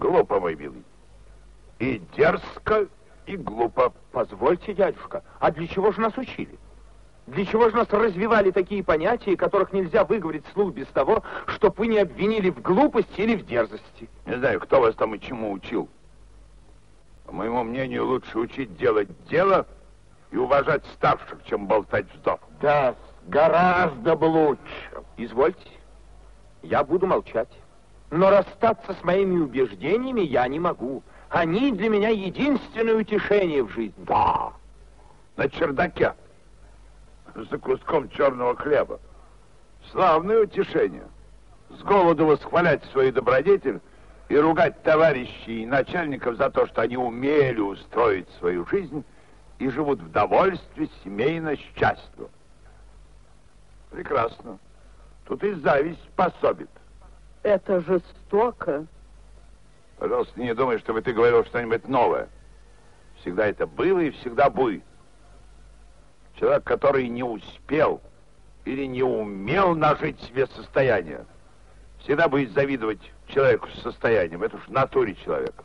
Глупо, мой милый. И дерзко, и глупо. Позвольте, дядюшка, а для чего же нас учили? Для чего же нас развивали такие понятия, которых нельзя выговорить вслух без того, чтоб вы не обвинили в глупости или в дерзости? Не знаю, кто вас там и чему учил. По моему мнению, лучше учить делать дело и уважать старших, чем болтать вздох. Да, гораздо бы лучше. Извольте, я буду молчать. Но расстаться с моими убеждениями я не могу. Они для меня единственное утешение в жизни. Да, на чердаке, за куском черного хлеба. Славное утешение. С голоду восхвалять свою добродетель и ругать товарищей и начальников за то, что они умели устроить свою жизнь и живут в довольстве, семейно, счастливо. Прекрасно. Тут и зависть пособит. Это жестоко. Пожалуйста, не думай, чтобы ты говорил что-нибудь новое. Всегда это было и всегда будет. Человек, который не успел или не умел нажить себе состояние, всегда будет завидовать человеку с состоянием. Это уж в натуре человека.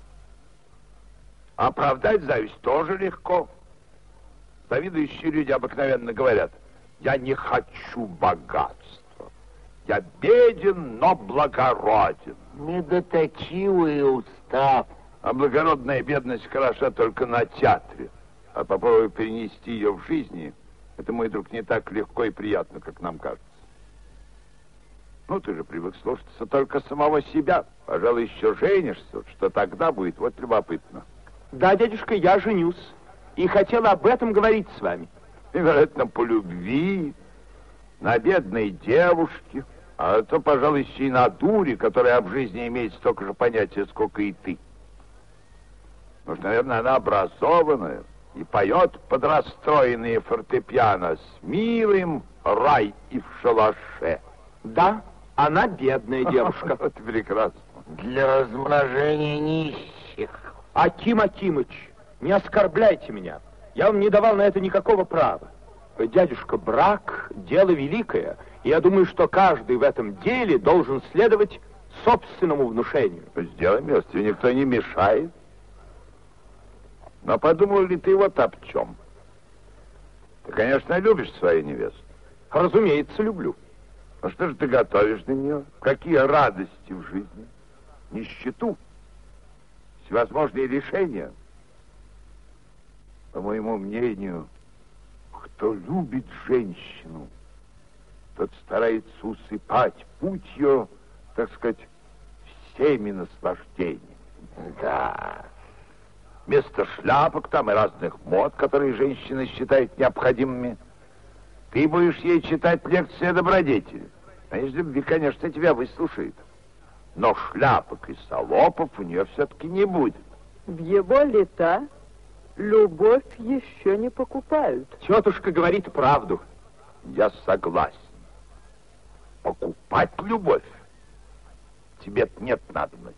Оправдать зависть тоже легко. Завидующие люди обыкновенно говорят: я не хочу богатства. Я беден, но благороден. Недоточивый устав. А благородная бедность хороша только на театре. А попробуй перенести ее в жизни, это, мой друг, не так легко и приятно, как нам кажется. Ну, ты же привык слушаться только самого себя. Пожалуй, еще женишься, что тогда будет, вот любопытно. Да, дядюшка, я женюсь. И хотела об этом говорить с вами. И, вероятно, по любви, на бедной девушке, а то, пожалуй, еще и на дуре, которая об жизни имеет столько же понятия, сколько и ты. Может, наверное, она образованная и поет под расстроенные фортепиано с милым рай и в шалаше. Да, она бедная девушка. Вот прекрасно. Для размножения нищих. Аким Акимыч, не оскорбляйте меня. Я вам не давал на это никакого права. Дядюшка, брак — дело великое, и я думаю, что каждый в этом деле должен следовать собственному внушению. Сделай место, тебе никто не мешает. Но подумал ли ты вот об чем? Ты, конечно, любишь свою невесту. Разумеется, люблю. А что же ты готовишь для нее? Какие радости в жизни? Нищету? Всевозможные лишения? По моему мнению, кто любит женщину, тот старается усыпать путь ее, так сказать, всеми наслаждениями. Да. Вместо шляпок там и разных мод, которые женщины считают необходимыми, ты будешь ей читать лекции о добродетели. А из любви, конечно, тебя выслушает. Но шляпок и салопов у нее все-таки не будет. В его лета любовь еще не покупают. Тетушка говорит правду. Я согласен. Покупать любовь тебе нет надобности.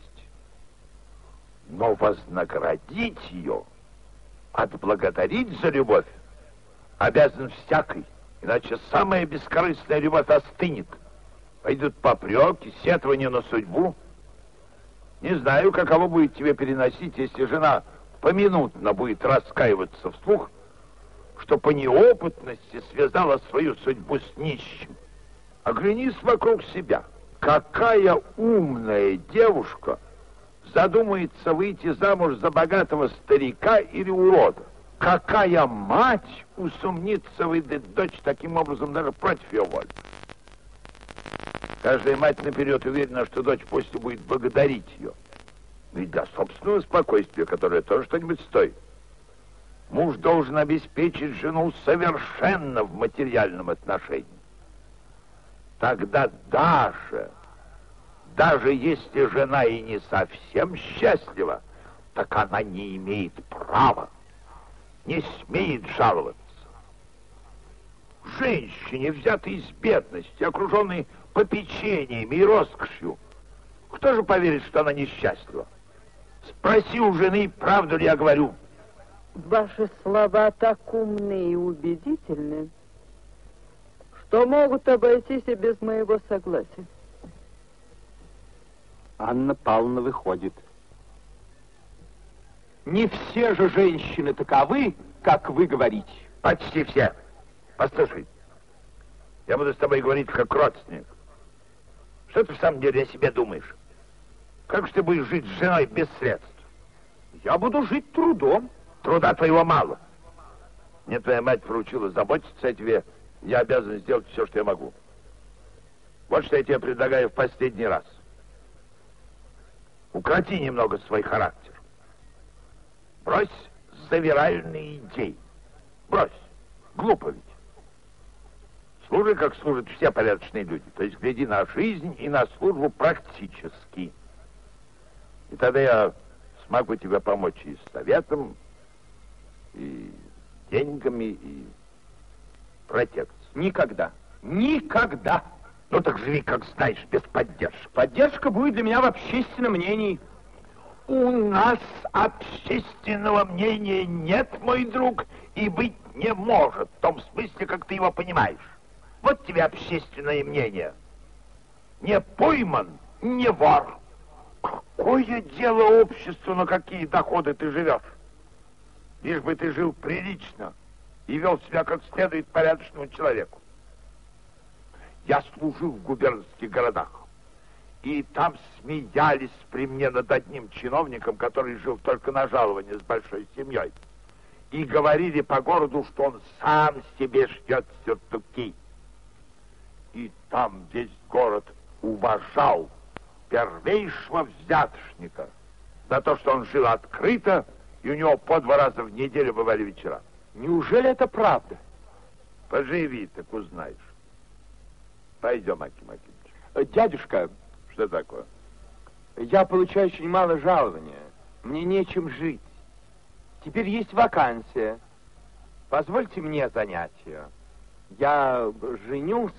Но вознаградить ее, отблагодарить за любовь обязан всякий, иначе самая бескорыстная любовь остынет. Пойдут попреки, сетования на судьбу. Не знаю, каково будет тебе переносить, если жена поминутно будет раскаиваться вслух, что по неопытности связала свою судьбу с нищим. Оглянись вокруг себя. Какая умная девушка задумается выйти замуж за богатого старика или урода? Какая мать усомнится выдать дочь таким образом даже против ее воли? Каждая мать наперед уверена, что дочь после будет благодарить ее. И для собственного спокойствия, которое тоже что-нибудь стоит. Муж должен обеспечить жену совершенно в материальном отношении. Тогда даже если жена и не совсем счастлива, так она не имеет права, не смеет жаловаться. Женщине, взятой из бедности, окруженной попечениями и роскошью, кто же поверит, что она несчастлива? Спроси у жены, правду ли я говорю. Ваши слова так умны и убедительны, что могут обойтись и без моего согласия. Анна Павловна выходит. Не все же женщины таковы, как вы говорите. Почти все. Послушай, я буду с тобой говорить как родственник. Что ты в самом деле о себе думаешь? Как же ты будешь жить с женой без средств? Я буду жить трудом. Труда твоего мало. Мне твоя мать поручила заботиться о тебе. Я обязан сделать все, что я могу. Вот что я тебе предлагаю в последний раз. Укроти немного свой характер. Брось завиральные идеи. Брось. Глупо ведь. Служи, как служат все порядочные люди. То есть гляди на жизнь и на службу практически. И тогда я смогу тебе помочь и с советом, и деньгами, и протекцией. Никогда. Никогда. Ну так живи, как знаешь, без поддержки. Поддержка будет для меня в общественном мнении. У нас общественного мнения нет, мой друг, и быть не может, в том смысле, как ты его понимаешь. Вот тебе общественное мнение. Не пойман, не вор. Какое дело обществу, на какие доходы ты живешь? Лишь бы ты жил прилично и вел себя как следует порядочному человеку. Я служил в губернских городах, и там смеялись при мне над одним чиновником, который жил только на жалование с большой семьей, и говорили по городу, что он сам себе шьет сюртуки. И там весь город уважал первейшего взяточника за то, что он жил открыто, и у него по 2 раза в неделю бывали вечера. Неужели это правда? Поживи, так узнаешь. Пойдем, Аким Акимович. Дядюшка. Что такое? Я получаю очень мало жалования. Мне нечем жить. Теперь есть вакансия. Позвольте мне занять ее. Я женюсь.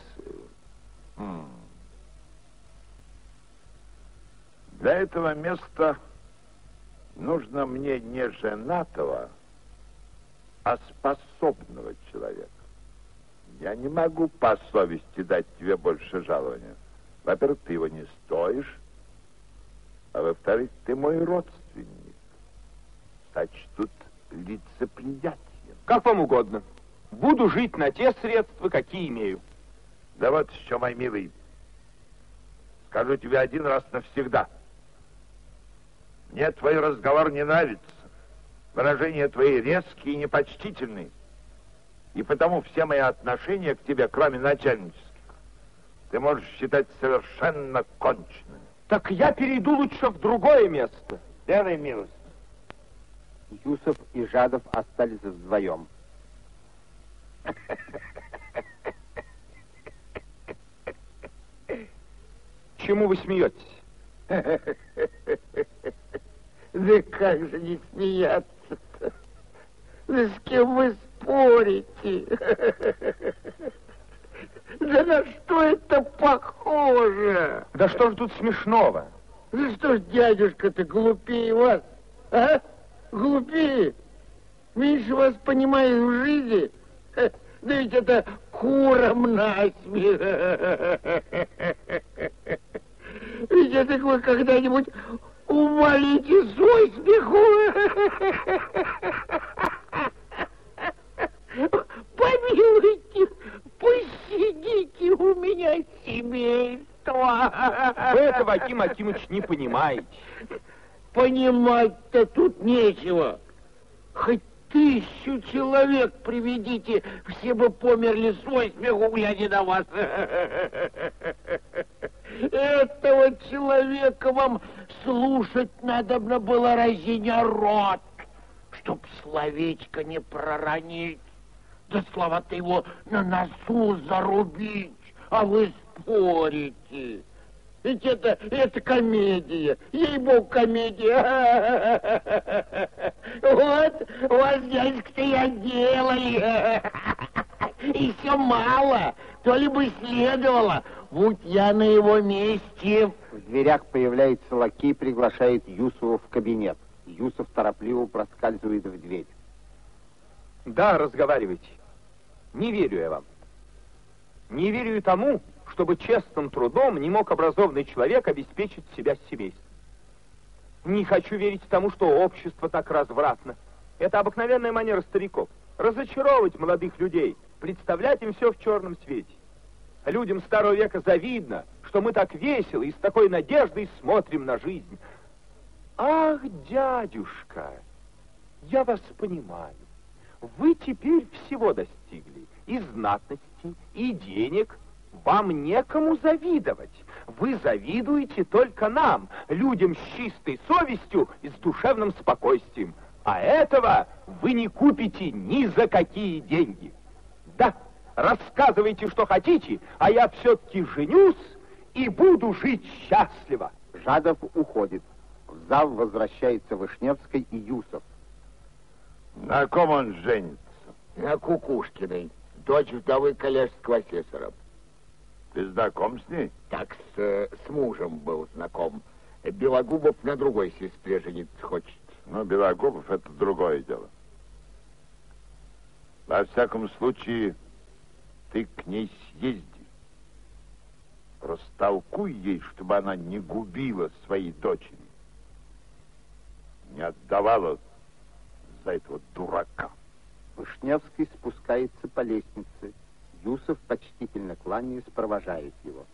Для этого места нужно мне не женатого, а способного человека. Я не могу по совести дать тебе больше жалования. Во-первых, ты его не стоишь, а во-вторых, ты мой родственник. Сочтут лицеприятием. Как вам угодно. Буду жить на те средства, какие имею. Да вот еще, мой милый, скажу тебе один раз навсегда. Мне твой разговор не нравится. Выражения твои резкие и непочтительные. И потому все мои отношения к тебе, кроме начальнических, ты можешь считать совершенно конченными. Так я перейду лучше в другое место. Делай милость. Юсов и Жадов остались вдвоем. Чему вы смеетесь? Да как же не смеяться-то? Да с кем вы спорите? Да на что это похоже? Да что же тут смешного? Ну что ж, дядюшка-то глупее вас, а? Глупее? Меньше вас понимает в жизни? Да ведь это курам насмех. Ведь это вы когда-нибудь умолите свой смеху. Помилуйте, пощадите у меня семейство. Вы этого, Аким Акимыч, не понимаете. Понимать-то тут нечего. Хоть 1000 человек приведите, все бы померли свой смеху, глядя на вас. Этого человека вам слушать надобно было, разиня рот, чтоб словечко не проронить, да слова-то его на носу зарубить, а вы спорите. Ведь это комедия, ей-богу, комедия. Вот, дядька-то я делаю. И все мало, то ли бы следовало, будь я на его месте. В дверях появляется лакей и приглашает Юсова в кабинет. Юсов торопливо проскальзывает в дверь. Да, разговаривайте. Не верю я вам. Не верю и тому, чтобы честным трудом не мог образованный человек обеспечить себя с семейством. Не хочу верить тому, что общество так развратно. Это обыкновенная манера стариков. Разочаровывать молодых людей, представлять им все в черном свете. Людям старого века завидно, что мы так весело и с такой надеждой смотрим на жизнь. Ах, дядюшка, я вас понимаю. Вы теперь всего достигли. И знатности, и денег. Вам некому завидовать. Вы завидуете только нам, людям с чистой совестью и с душевным спокойствием. А этого вы не купите ни за какие деньги. Да, рассказывайте, что хотите, а я все-таки женюсь и буду жить счастливо. Жадов уходит. В зал возвращается Вышневский и Юсов. На ком он женится? На Кукушкиной, дочь вдовы коллежского асессора. Ты знаком с ней? Так с мужем был знаком. Белогубов на другой сестре жениться хочет. Ну, Белогубов — это другое дело. Во всяком случае, ты к ней съезди. Растолкуй ей, чтобы она не губила своей дочери. Не отдавала за этого дурака. Вышневский спускается по лестнице. Юсов, почтительно кланяясь, провожает его.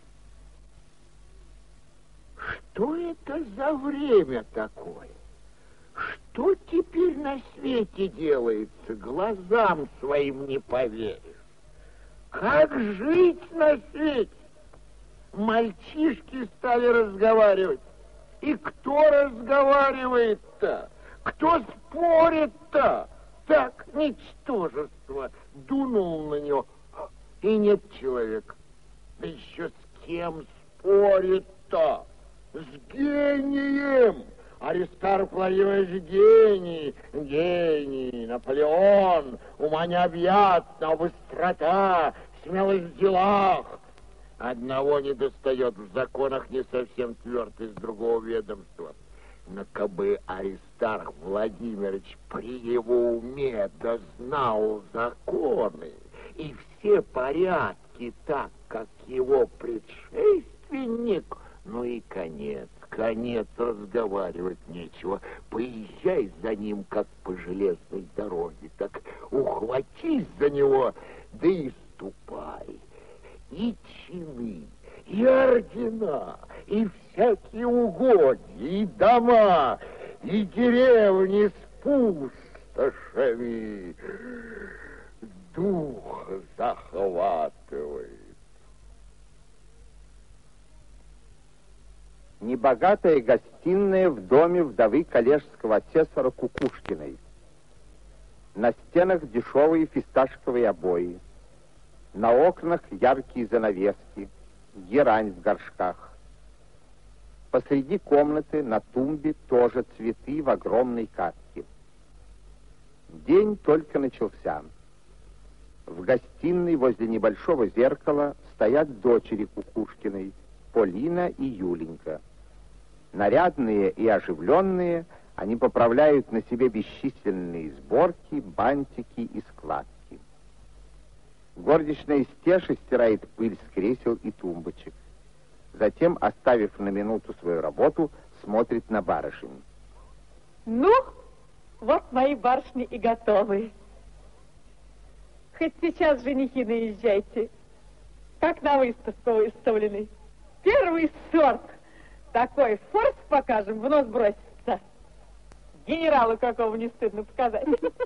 Что это за время такое? Что теперь на свете делается? Глазам своим не поверишь. Как жить на свете? Мальчишки стали разговаривать. И кто разговаривает-то? Кто спорит-то? Так, ничтожество. Дунул на него. И нет человека. Да еще с кем спорит-то? С гением! Аристарх Владимирович гений, гений, Наполеон, ума необъятна, быстрота, смелость в делах. Одного не достает, в законах не совсем тверд, из другого ведомства. Но кабы Аристарх Владимирович при его уме дознал законы и все порядки так, как его предшественник, ну и конец, разговаривать нечего. Поезжай за ним, как по железной дороге, так ухватись за него, да и ступай. И чины, и ордена, и всякие угодья, и дома, и деревни с пустошами. Дух захватывает. Небогатая гостиная в доме вдовы коллежского асессора Кукушкиной. На стенах дешевые фисташковые обои. На окнах яркие занавески, герань в горшках. Посреди комнаты на тумбе тоже цветы в огромной катке. День только начался. В гостиной возле небольшого зеркала стоят дочери Кукушкиной, Полина и Юленька. Нарядные и оживленные, они поправляют на себе бесчисленные сборки, бантики и складки. Горничная Стеша стирает пыль с кресел и тумбочек. Затем, оставив на минуту свою работу, смотрит на барышень. Ну, вот мои барышни и готовы. Хоть сейчас, женихи, наезжайте. Как на выставку выставлены. Первый сорт. Такой форс покажем, в нос бросится. Генералу какого не стыдно показать.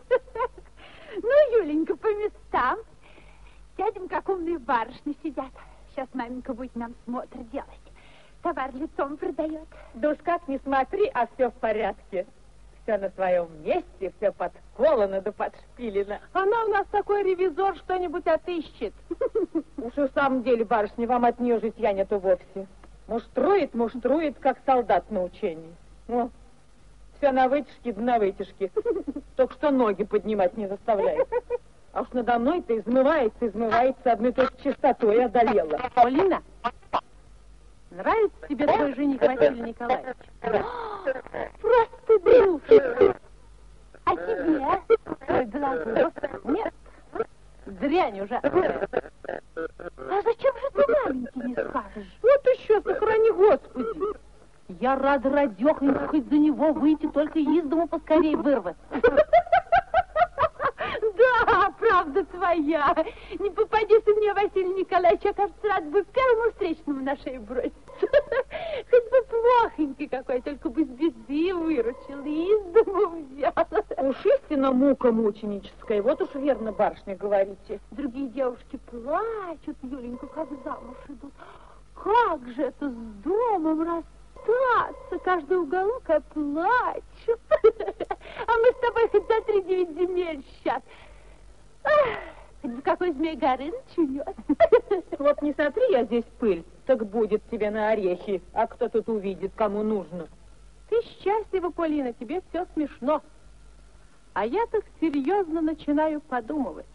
Ну, Юленька, по местам. Сядем, как умные барышни сидят. Сейчас маменька будет нам смотр делать. Товар лицом продает. Да уж как не смотри, а все в порядке. Все на своем месте, все подколано да подшпилено. Она у нас такой ревизор, что-нибудь отыщет. Уж и в самом деле, барышня, вам от нее житья нету вовсе. Муштрует, как солдат на учении. Ну, все на вытяжке да на вытяжке. Только что ноги поднимать не заставляет. А уж надо мной-то измывается одной только чистотой одолела. Полина, нравится тебе твой жених Василий Николаевич? Просто дружка. А тебе? Твой Белогубов? Нет, дрянь ужасная. А зачем же ты маменьке не скажешь? Вот еще, сохрани Господи. Я рада, радехонька, хоть за него выйти, только из дому поскорее вырваться. Да, правда твоя. Не попадись мне, Василий Николаевич, я, кажется, рад бы первому встречному на шею броситься. Хоть бы плохонький какой, только бы с беды выручил и из дому взял. Уж истинно мука мученическая, вот уж верно, барышня, говорите. Другие девушки плачут, Юленька, как замуж идут. Как же это с домом расстаться? Каждый уголок оплачет. А мы с тобой хоть за 3-9 земель сейчас. Хоть бы какой Змей Горыныч унес. Вот не сотри я здесь пыль, так будет тебе на орехи. А кто тут увидит, кому нужно? Ты счастлива, Полина, тебе все смешно. А я так серьезно начинаю подумывать.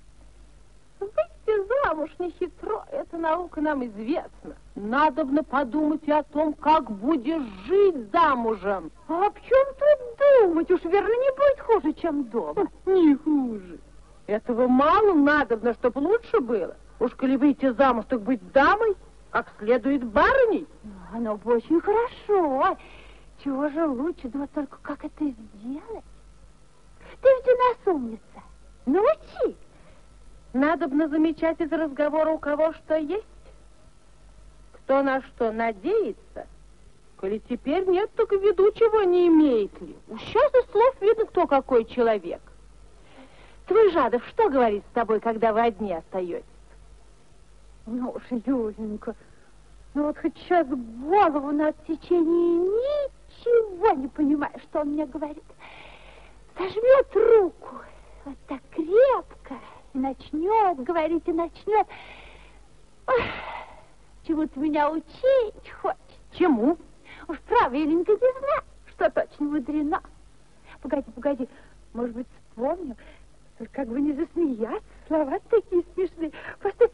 Выйти замуж не хитро, эта наука нам известна. Надобно подумать и о том, как будешь жить замужем. А об чем тут думать? Уж верно не будет хуже, чем дома. Не хуже. Этого мало надобно, чтобы лучше было. Уж коли выйти замуж, так быть дамой, как следует барыней. Оно бы очень хорошо. Чего же лучше, да вот только как это сделать? Ты ведь у нас умница. Научи. Надобно замечать из разговора, у кого что есть. Кто на что надеется, коли теперь нет, только в виду чего не имеет ли. Уж сейчас из слов видно, кто какой человек. Твой Жадов что говорит с тобой, когда вы одни остаетесь? Ну уж, Юленька, ну вот хоть сейчас голову на отсечении, ничего не понимаю, что он мне говорит. Сожмет руку вот так крепко и начнет говорить, и начнет. Ой, чему ты меня учить хочешь? Чему? Уж право, Еленька, не знаю, что точно мудрено. Погоди, может быть, вспомню. Только как бы не засмеяться, слова такие смешные. Постой.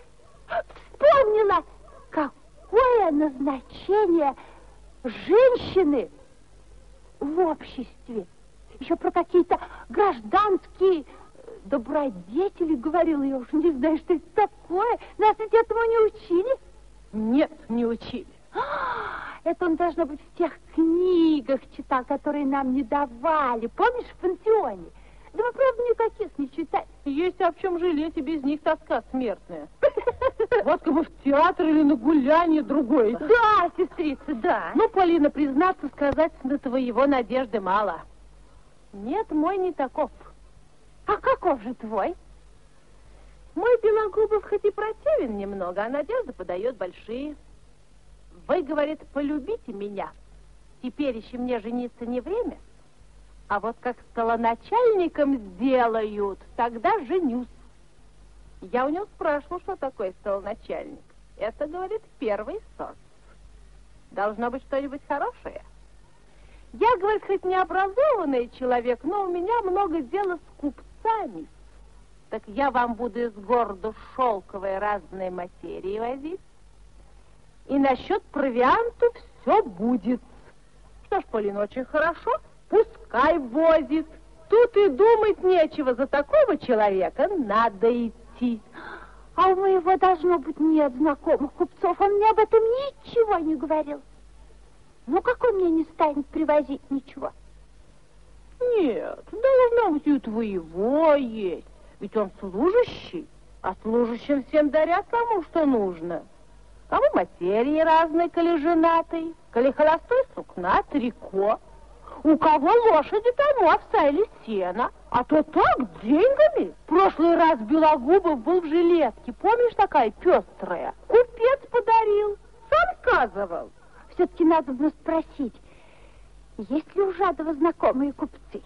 Вспомнила, какое назначение женщины в обществе. Еще про какие-то гражданские добродетели говорила. Я уж не знаю, что это такое. Нас ведь этому не учили. Нет, не учили. Это он, должно быть, в тех книгах читал, которые нам не давали. Помнишь, в пансионе? Да мы, правда, никаких не читали. Есть об чем жалеть, и без них тоска смертная. Вот как бы в театр или на гуляние другой. Да, сестрица, да. Ну, Полина, признаться, сказать, на твоего надежды мало. Нет, мой не таков. А каков же твой? Мой Белогубов хоть и противен немного, а надежда подает большие. Вы, говорит, полюбите меня. Теперь еще мне жениться не время. А вот как столоначальником сделают, тогда женюсь. Я у него спрашивал, что такое столоначальник. Это, говорит, первый сорт. Должно быть что-нибудь хорошее. Я, говорит, хоть не образованный человек, но у меня много дела с купцами. Так я вам буду из города шелковой разные материи возить. И насчет провианту все будет. Что ж, Полина, очень хорошо. Пускай возит. Тут и думать нечего. За такого человека надо идти. А у моего, должно быть, нет знакомых купцов. Он мне об этом ничего не говорил. Ну, как он мне не станет привозить ничего? Нет, должно быть, и у твоего есть. Ведь он служащий. А служащим всем дарят кому что нужно. Кому материи разные, коли женатый, коли холостой сукна, трико. У кого лошади, тому овса или сена. А то так, деньгами. В прошлый раз Белогубов был в жилетке. Помнишь, такая пестрая? Купец подарил. Сам сказывал. Все-таки надо бы спросить, есть ли у Жадова знакомые купцы?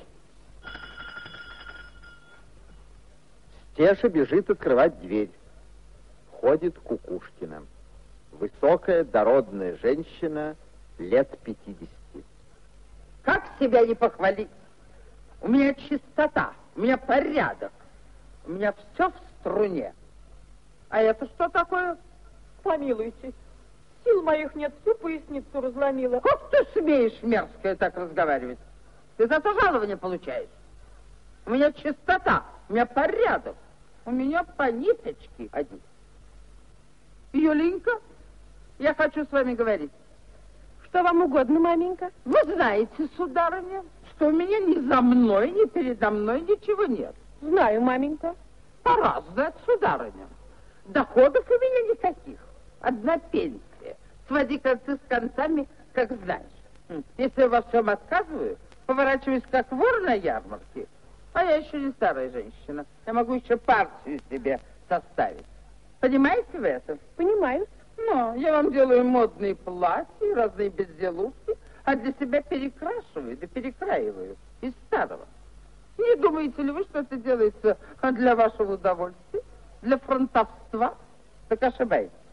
Стеша бежит открывать дверь. Входит Кукушкина. Высокая, дородная женщина, лет 50. Как себя не похвалить? У меня чистота, у меня порядок, у меня все в струне. А это что такое? Помилуйте, сил моих нет, всю поясницу разломила. Как ты смеешь, мерзкая, так разговаривать? Ты за то жалование получаешь. У меня чистота, у меня порядок, у меня по ниточке одни. Юленька, я хочу с вами говорить. Что вам угодно, маменька? Вы знаете, сударыня, что у меня ни за мной, ни передо мной ничего нет. Знаю, маменька. Пора знать, сударыня. Доходов у меня никаких. Одна пенсия. Своди концы с концами, как знаешь. Если я во всем отказываю, поворачиваюсь как вор на ярмарке. А я еще не старая женщина. Я могу еще партию себе составить. Понимаете вы это? Понимаю. Ну, я вам делаю модные платья, разные безделушки, а для себя перекрашиваю, да перекраиваю из старого. Не думаете ли вы, что это делается для вашего удовольствия, для фронтовства? Так ошибаетесь.